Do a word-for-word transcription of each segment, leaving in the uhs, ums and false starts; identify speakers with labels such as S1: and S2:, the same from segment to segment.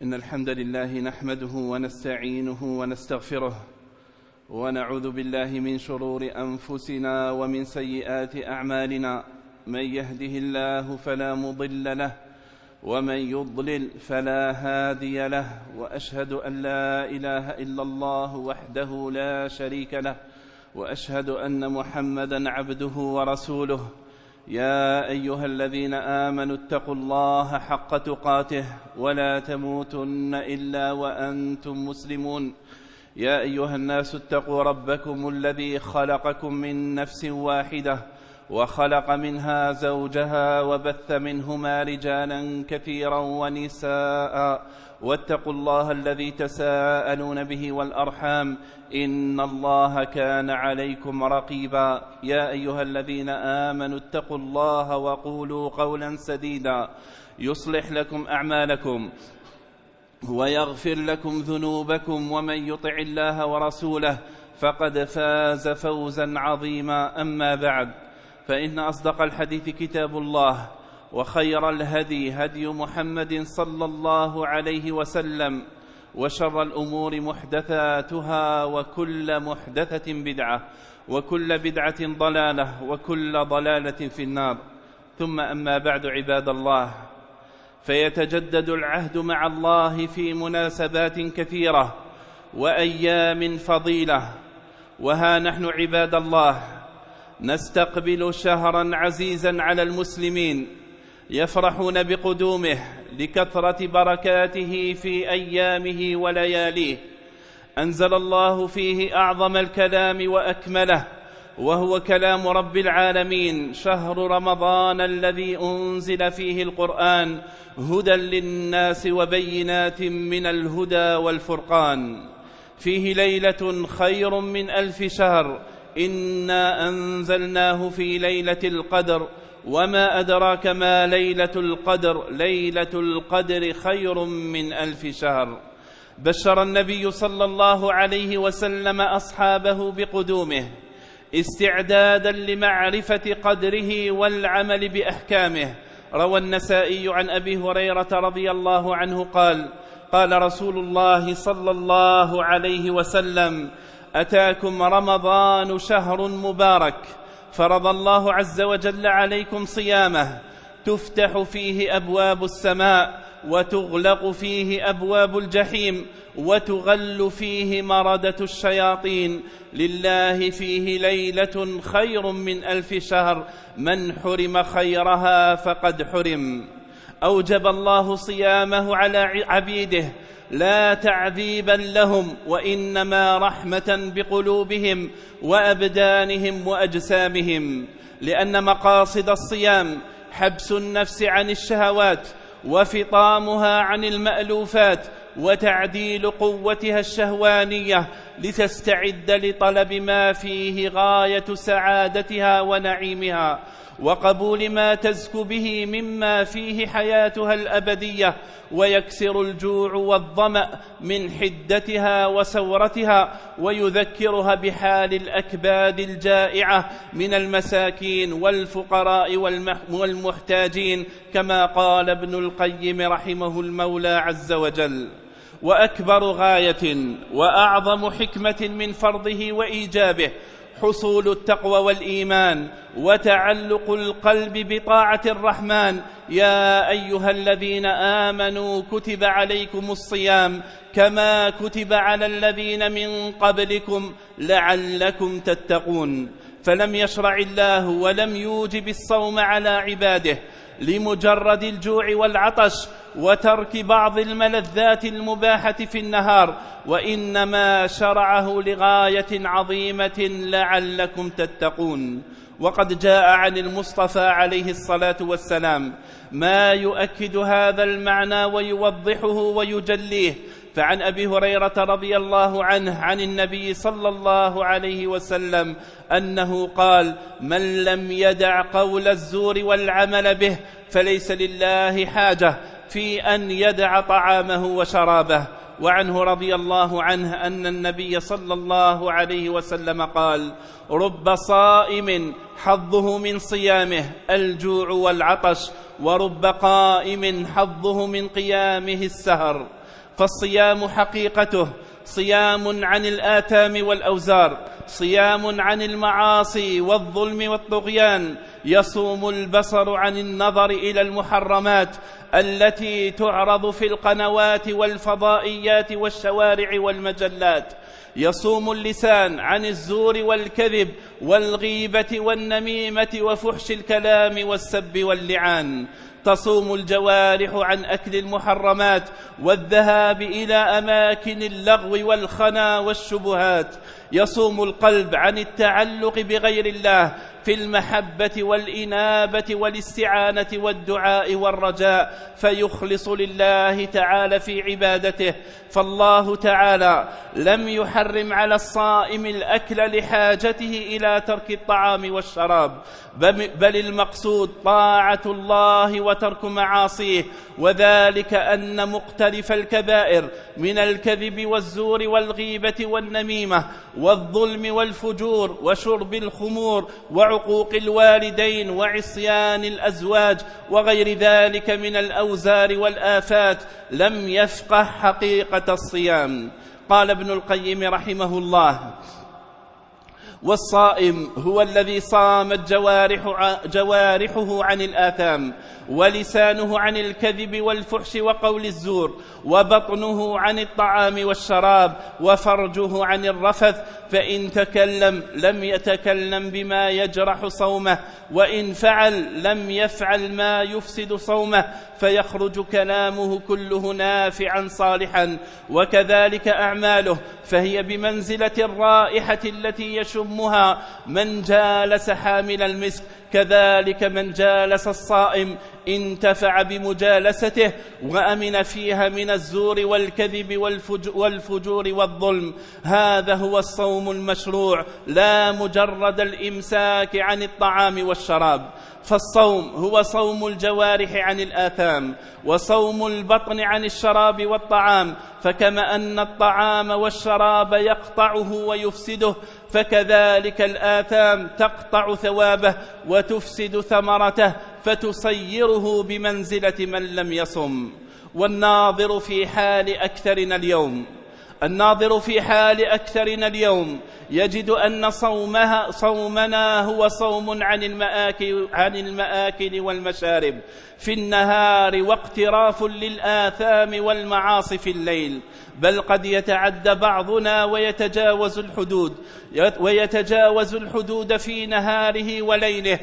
S1: إن الحمد لله نحمده ونستعينه ونستغفره ونعوذ بالله من شرور أنفسنا ومن سيئات أعمالنا. من يهده الله فلا مضل له ومن يضلل فلا هادي له، وأشهد أن لا إله إلا الله وحده لا شريك له، وأشهد أن محمدًا عبده ورسوله. يا أيها الذين آمنوا اتقوا الله حق تقاته ولا تموتن إلا وأنتم مسلمون. يا أيها الناس اتقوا ربكم الذي خلقكم من نفس واحدة وخلق منها زوجها وبث منهما رجالا كثيرا ونساء، واتقوا الله الذي تساءلون به والأرحام إن الله كان عليكم رقيبا. يا أيها الذين آمنوا اتقوا الله وقولوا قولا سديدا يصلح لكم أعمالكم ويغفر لكم ذنوبكم، ومن يطع الله ورسوله فقد فاز فوزا عظيما. أما بعد، فإن أصدق الحديث كتاب الله، وخير الهدي هدي محمد صلى الله عليه وسلم، وشر الأمور محدثاتها، وكل محدثة بدعة، وكل بدعة ضلالة، وكل ضلالة في النار. ثم أما بعد، عباد الله، فيتجدد العهد مع الله في مناسبات كثيرة وأيام فضيلة، وها نحن عباد الله نستقبل شهرا عزيزا على المسلمين يفرحون بقدومه لكثرة بركاته في أيامه ولياليه. أنزل الله فيه أعظم الكلام وأكمله، وهو كلام رب العالمين، شهر رمضان الذي أنزل فيه القرآن هدى للناس وبينات من الهدى والفرقان. فيه ليلة خير من ألف شهر، إنا أنزلناه في ليلة القدر، وما أدراك ما ليلة القدر، ليلة القدر خير من ألف شهر. بشر النبي صلى الله عليه وسلم أصحابه بقدومه استعدادا لمعرفة قدره والعمل بأحكامه. روى النسائي عن أبي هريرة رضي الله عنه قال: قال رسول الله صلى الله عليه وسلم: أتاكم رمضان شهر مبارك، فرض الله عز وجل عليكم صيامه، تفتح فيه أبواب السماء، وتغلق فيه أبواب الجحيم، وتغل فيه مردة الشياطين. لله فيه ليلة خير من ألف شهر، من حرم خيرها فقد حرم. أوجب الله صيامه على عبيده لا تعذيبا لهم، وإنما رحمة بقلوبهم وأبدانهم وأجسامهم، لأن مقاصد الصيام حبس النفس عن الشهوات، وفطامها عن المألوفات، وتعديل قوتها الشهوانية لتستعد لطلب ما فيه غاية سعادتها ونعيمها، وقبول ما تزكو به مما فيه حياتها الأبدية، ويكسر الجوع والظمأ من حدتها وسورتها، ويذكرها بحال الأكباد الجائعة من المساكين والفقراء والمحتاجين، كما قال ابن القيم رحمه المولى عز وجل. وأكبر غاية وأعظم حكمة من فرضه وإيجابه حصول التقوى والإيمان، وتعلق القلب بطاعة الرحمن. يا أيها الذين آمنوا كتب عليكم الصيام كما كتب على الذين من قبلكم لعلكم تتقون. فلم يشرع الله ولم يوجب الصوم على عباده لمجرد الجوع والعطش وترك بعض الملذات المباحة في النهار، وإنما شرعه لغاية عظيمة لعلكم تتقون. وقد جاء عن المصطفى عليه الصلاة والسلام ما يؤكد هذا المعنى ويوضحه ويجليه. فعن أبي هريرة رضي الله عنه عن النبي صلى الله عليه وسلم أنه قال: من لم يدع قول الزور والعمل به فليس لله حاجة في أن يدع طعامه وشرابه. وعنه رضي الله عنه أن النبي صلى الله عليه وسلم قال: رب صائم حظه من صيامه الجوع والعطش، ورب قائم حظه من قيامه السهر. فالصيام حقيقته صيام عن الآثام والأوزار، صيام عن المعاصي والظلم والطغيان. يصوم البصر عن النظر إلى المحرمات التي تعرض في القنوات والفضائيات والشوارع والمجلات. يصوم اللسان عن الزور والكذب والغيبة والنميمة وفحش الكلام والسب واللعان. تصوم الجوارح عن أكل المحرمات والذهاب إلى أماكن اللغو والخنا والشبهات. يصوم القلب عن التعلق بغير الله في المحبة والإنابة والاستعانة والدعاء والرجاء، فيخلص لله تعالى في عبادته. فالله تعالى لم يحرم على الصائم الأكل لحاجته إلى ترك الطعام والشراب، بل المقصود طاعة الله وترك معاصيه، وذلك أن مقترف الكبائر من الكذب والزور والغيبة والنميمة والظلم والفجور وشرب الخمور وعقوق الوالدين وعصيان الأزواج وغير ذلك من الأوزار والآفات لم يفقه حقيقة الصيام. قال ابن القيم رحمه الله: والصائم هو الذي صامت جوارح جوارحه عن الآثام، ولسانه عن الكذب والفحش وقول الزور، وبطنه عن الطعام والشراب، وفرجه عن الرفث، فإن تكلم لم يتكلم بما يجرح صومه، وإن فعل لم يفعل ما يفسد صومه، فيخرج كلامه كله نافعا صالحا. وكذلك أعماله، فهي بمنزلة الرائحة التي يشمها من جالس حامل المسك، كذلك من جالس الصائم انتفع بمجالسته وأمن فيها من الزور والكذب والفجور والظلم. هذا هو الصوم المشروع، لا مجرد الإمساك عن الطعام والشراب. فالصوم هو صوم الجوارح عن الآثام، وصوم البطن عن الشراب والطعام، فكما أن الطعام والشراب يقطعه ويفسده، فكذلك الآثام تقطع ثوابه وتفسد ثمرته، فتصيره بمنزلة من لم يصم. والناظر في حال أكثرنا اليوم الناظر في حال أكثرنا اليوم يجد أن صومها صومنا هو صوم عن المآكل, عن المآكل والمشارب في النهار، واقتراف للآثام والمعاصي في الليل، بل قد يتعدى بعضنا ويتجاوز الحدود ويتجاوز الحدود في نهاره وليله،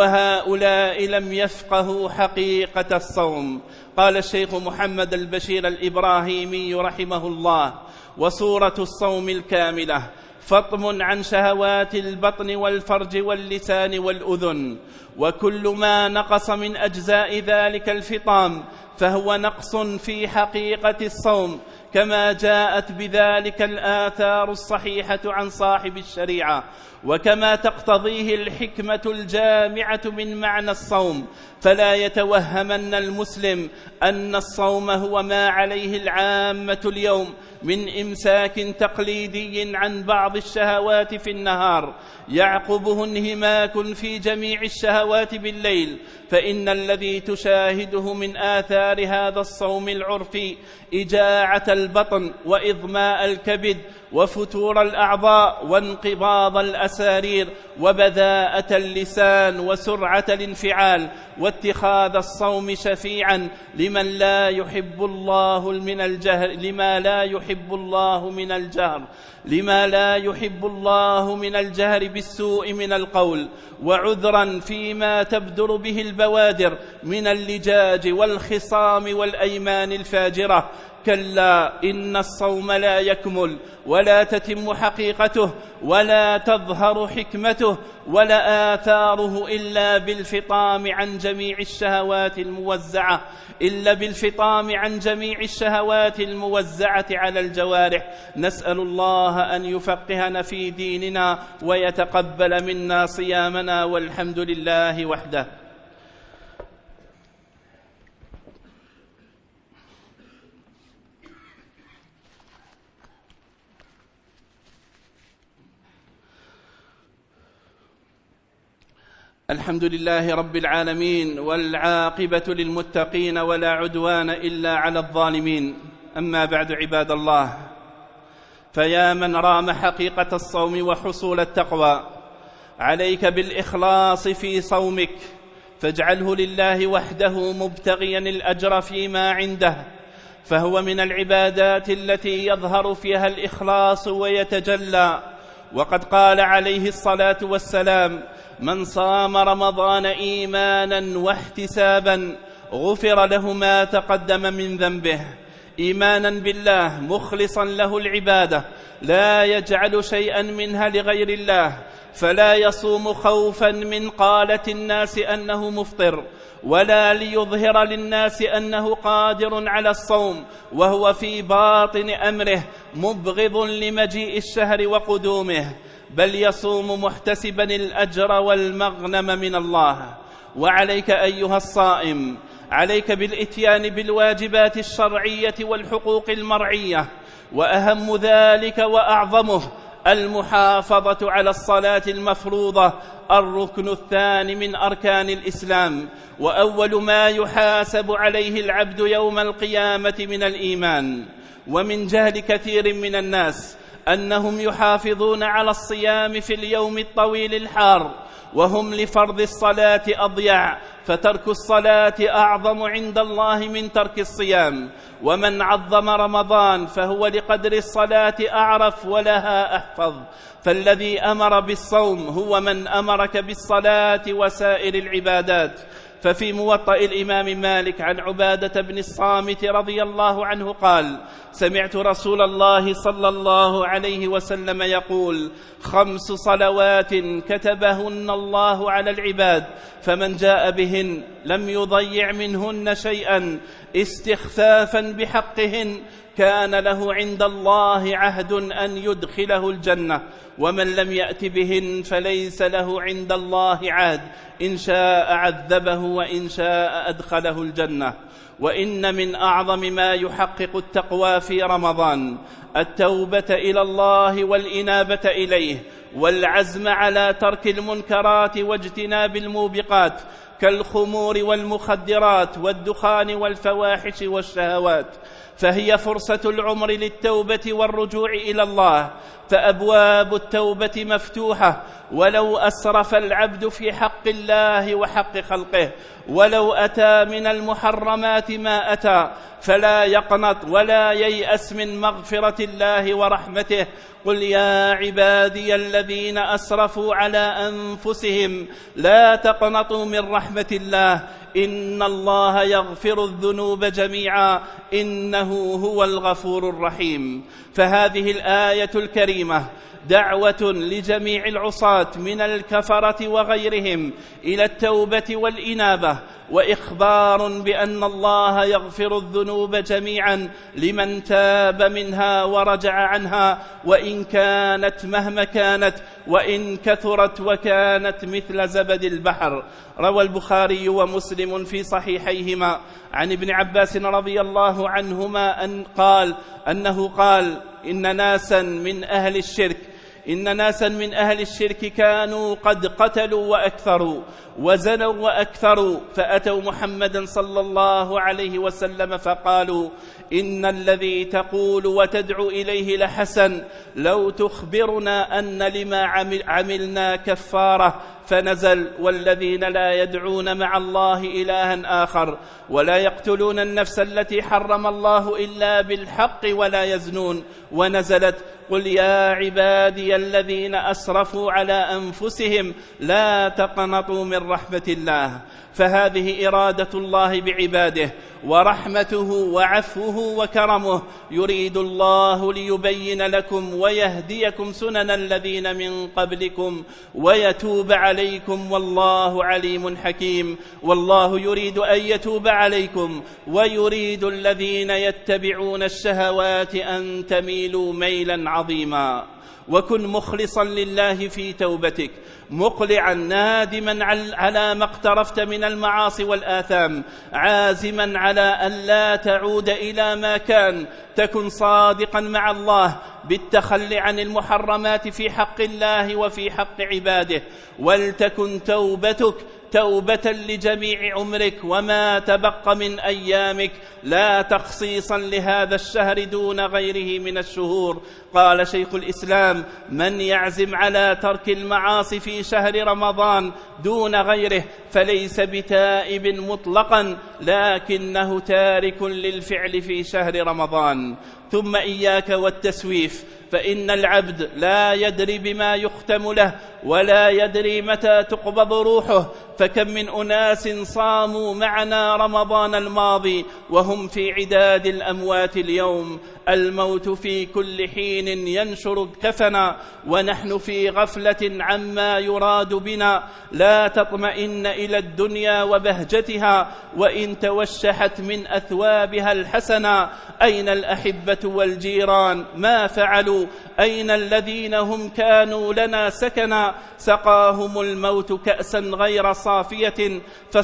S1: وهؤلاء لم يفقهوا حقيقة الصوم. قال الشيخ محمد البشير الإبراهيمي رحمه الله: وصورة الصوم الكاملة فطم عن شهوات البطن والفرج واللسان والأذن، وكل ما نقص من أجزاء ذلك الفطام فهو نقص في حقيقة الصوم، كما جاءت بذلك الآثار الصحيحة عن صاحب الشريعة، وكما تقتضيه الحكمة الجامعة من معنى الصوم. فلا يتوهمن المسلم أن الصوم هو ما عليه العامة اليوم من إمساك تقليدي عن بعض الشهوات في النهار يعقبه انهماك في جميع الشهوات بالليل، فإن الذي تشاهده من آثار هذا الصوم العرفي إجاعة البطن وإظماء الكبد وفتور الأعضاء وانقباض الأسارير وبذاءة اللسان وسرعة الانفعال، واتخاذ الصوم شفيعا لمن لا يحب الله من الجهر لما لا يحب الله من الجهر لما لا يحب الله من الجهر بالسوء من القول، وعذرا فيما تبدر به البوادر من اللجاج والخصام والأيمان الفاجرة. كلا إن الصوم لا يكمل ولا تتم حقيقته ولا تظهر حكمته ولا آثاره إلا بالفطام عن جميع الشهوات الموزعة إلا بالفطام عن جميع الشهوات الموزعة على الجوارح. نسأل الله أن يفقهنا في ديننا ويتقبل منا صيامنا، والحمد لله وحده. الحمد لله رب العالمين، والعاقبة للمتقين ولا عدوان إلا على الظالمين. أما بعد عباد الله، فيا من رام حقيقة الصوم وحصول التقوى، عليك بالإخلاص في صومك، فاجعله لله وحده مبتغيا الأجر فيما عنده، فهو من العبادات التي يظهر فيها الإخلاص ويتجلى. وقد قال عليه الصلاة والسلام: من صام رمضان إيمانا واحتسابا غفر له ما تقدم من ذنبه. إيمانا بالله مخلصا له العبادة، لا يجعل شيئا منها لغير الله، فلا يصوم خوفا من قالة الناس أنه مفطر، ولا ليظهر للناس أنه قادر على الصوم، وهو في باطن أمره مبغض لمجيء الشهر وقدومه، بل يصوم محتسبا الأجر والمغنم من الله. وعليك أيها الصائم، عليك بالإتيان بالواجبات الشرعية والحقوق المرعية، وأهم ذلك وأعظمه المحافظة على الصلاة المفروضة، الركن الثاني من أركان الإسلام، وأول ما يحاسب عليه العبد يوم القيامة من الإيمان. ومن جهل كثير من الناس أنهم يحافظون على الصيام في اليوم الطويل الحار، وهم لفرض الصلاة أضيع، فترك الصلاة أعظم عند الله من ترك الصيام. ومن عظم رمضان فهو لقدر الصلاة أعرف ولها أحفظ، فالذي أمر بالصوم هو من أمرك بالصلاة وسائر العبادات. ففي موطأ الإمام مالك عن عبادة بن الصامت رضي الله عنه قال: سمعت رسول الله صلى الله عليه وسلم يقول: خمس صلوات كتبهن الله على العباد، فمن جاء بهن لم يضيع منهن شيئا استخفافا بحقهن كان له عند الله عهد أن يدخله الجنة، ومن لم يأت بهن فليس له عند الله عهد، إن شاء عذبه وإن شاء أدخله الجنة. وإن من أعظم ما يحقق التقوى في رمضان التوبة إلى الله والإنابة إليه، والعزم على ترك المنكرات واجتناب الموبقات كالخمور والمخدرات والدخان والفواحش والشهوات، فهي فرصة العمر للتوبة والرجوع إلى الله، فأبواب التوبة مفتوحة، ولو أسرف العبد في حق الله وحق خلقه، ولو أتى من المحرمات ما أتى، فلا يقنط ولا ييأس من مغفرة الله ورحمته. قل يا عبادي الذين أسرفوا على أنفسهم لا تقنطوا من رحمة الله، إن الله يغفر الذنوب جميعا إنه هو الغفور الرحيم. فهذه الآية الكريمة دعوة لجميع العصاة من الكفرة وغيرهم إلى التوبة والإنابة، وإخبار بأن الله يغفر الذنوب جميعا لمن تاب منها ورجع عنها، وإن كانت مهما كانت، وإن كثرت وكانت مثل زبد البحر. روى البخاري ومسلم في صحيحيهما عن ابن عباس رضي الله عنهما أن قال أنه قال: إن ناسا من أهل الشرك إن ناسا من أهل الشرك كانوا قد قتلوا وأكثروا وزنوا وأكثروا، فأتوا محمدا صلى الله عليه وسلم فقالوا: إن الذي تقول وتدعو إليه لحسن، لو تخبرنا أن لما عملنا كفارة. فنزل: والذين لا يدعون مع الله إلها آخر، ولا يقتلون النفس التي حرم الله إلا بالحق، ولا يزنون. ونزلت: قل يا عبادي الذين أسرفوا على أنفسهم لا تقنطوا من رحمة الله. فهذه إرادة الله بعباده ورحمته وعفوه وكرمه، يريد الله ليبين لكم ويهديكم سنن الذين من قبلكم ويتوب عليكم، والله عليم حكيم. والله يريد أن يتوب عليكم، ويريد الذين يتبعون الشهوات أن تميلوا ميلا عظيما. وكن مخلصا لله في توبتك، مقلعا نادما على ما اقترفت من المعاصي والآثام، عازما على أن لا تعود إلى ما كان. تكن صادقا مع الله بالتخلي عن المحرمات في حق الله وفي حق عباده، ولتكن توبتك توبة لجميع عمرك وما تبقى من أيامك، لا تخصيصا لهذا الشهر دون غيره من الشهور. قال شيخ الإسلام: من يعزم على ترك المعاصي في شهر رمضان دون غيره فليس بتائب مطلقا، لكنه تارك للفعل في شهر رمضان. ثم إياك والتسويف، فإن العبد لا يدري بما يختم له ولا يدري متى تقبض روحه، فكم من أناس صاموا معنا رمضان الماضي وهم في عداد الأموات اليوم. الموت في كل حين ينشر كفنا ونحن في غفلة عما يراد بنا. لا تطمئن إلى الدنيا وبهجتها وإن توشحت من أثوابها الحسنة. أين الأحبة والجيران؟ ما فعلوا؟ أين الذين هم كانوا لنا سكنا؟ سقاهم الموت كأسا غير صافية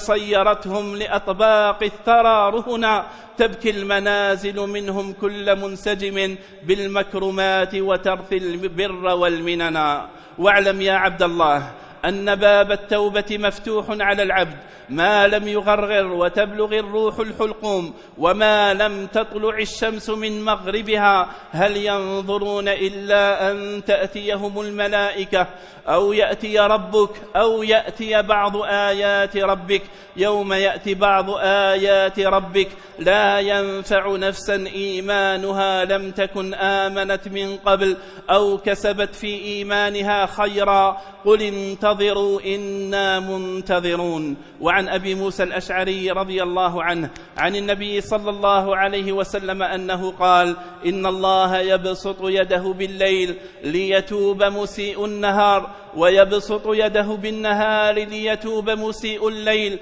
S1: فصيرتهم لأطباق الثرى رهنا. تبكي المنازل منهم كل منسجم بالمكرمات وترثي البر والمننا. واعلم يا عبد الله أن باب التوبة مفتوح على العبد ما لم يغرغر وتبلغ الروح الحلقوم وما لم تطلع الشمس من مغربها. هل ينظرون إلا أن تأتيهم الملائكة أو يأتي ربك أو يأتي بعض آيات ربك؟ يوم يأتي بعض آيات ربك لا ينفع نفسا إيمانها لم تكن آمنت من قبل أو كسبت في إيمانها خيرا. قل انتظروا إنا منتظرون. وعن أبي موسى الأشعري رضي الله عنه عن النبي صلى الله عليه وسلم أنه قال: إن الله يبسط يده بالليل ليتوب مسيء النهار ويبسط يده بالنهار ليتوب مسيء الليل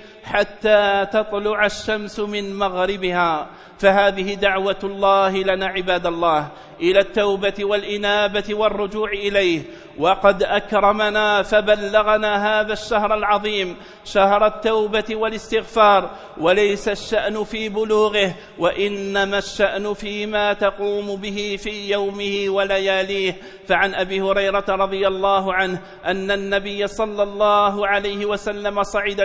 S1: حتى تطلع الشمس من مغربها. فهذه دعوة الله لنا عباد الله إلى التوبة والإنابة والرجوع إليه. وقد أكرمنا فبلغنا هذا الشهر العظيم شهر التوبة والاستغفار، وليس الشأن في بلوغه وإنما الشأن فيما تقوم به في يومه ولياليه. فعن أبي هريرة رضي الله عنه أن النبي صلى الله عليه وسلم صعد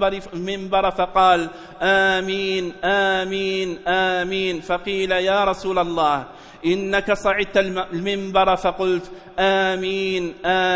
S1: المنبر فقال: آمين آمين آمين. فقيل: يا رسول الله إنك صعدت المنبر، فقلت: آمين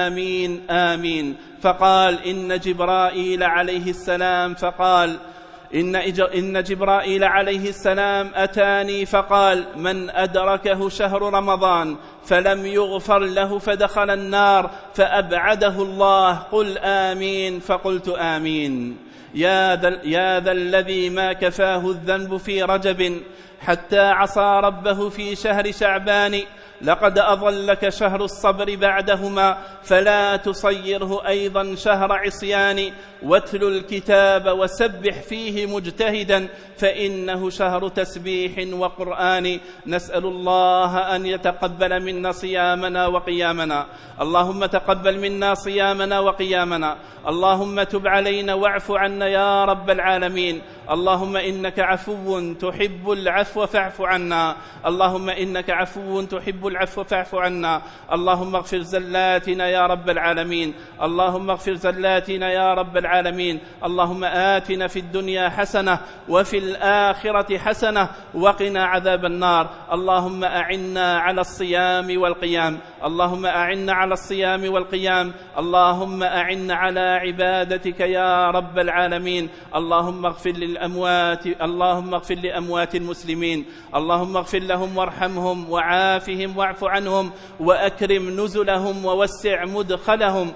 S1: آمين آمين. فقال: إن جبرائيل عليه السلام فقال إن, إن جبرائيل عليه السلام أتاني فقال: من أدركه شهر رمضان فلم يغفر له فدخل النار فأبعده الله. قل آمين. فقلت: آمين. يا ذا, يا ذا الذي ما كفاه الذنب في رجب حتى عصى ربه في شهر شعبان، لقد أضلك شهر الصبر بعدهما فلا تصيره أيضا شهر عصيان. واتل الكتاب وسبح فيه مجتهدا فإنه شهر تسبيح وقرآن. نسأل الله أن يتقبل منا صيامنا وقيامنا. اللهم تقبل منا صيامنا وقيامنا. اللهم تب علينا واعف عنا يا رب العالمين. اللهم إنك عفو تحب العفو فاعف عنا. اللهم إنك عفو تحب العفو فاعف عنا. اللهم اغفر زلاتنا يا رب العالمين. اللهم اغفر زلاتنا يا رب العالمين. اللهم آتنا في الدنيا حسنة وفي الآخرة حسنة وقنا عذاب النار. اللهم أعنا على الصيام والقيام. اللهم أعنا على الصيام والقيام. اللهم أعنا على عبادتك يا رب العالمين. اللهم اغفر للأموات اللهم اغفر لأموات المسلمين. اللهم اغفر لهم وارحمهم وعافهم واعف عنهم وأكرم نزلهم ووسع مدخلهم.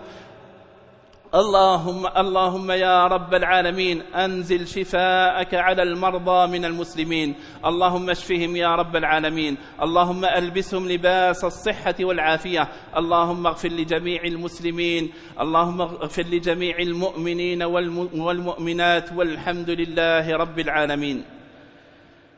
S1: اللهم اللهم يا رب العالمين أنزل شفاءك على المرضى من المسلمين. اللهم اشفهم يا رب العالمين. اللهم ألبسهم لباس الصحة والعافية. اللهم اغفر لجميع المسلمين. اللهم اغفر لجميع المؤمنين والمؤمنات والحمد لله رب العالمين.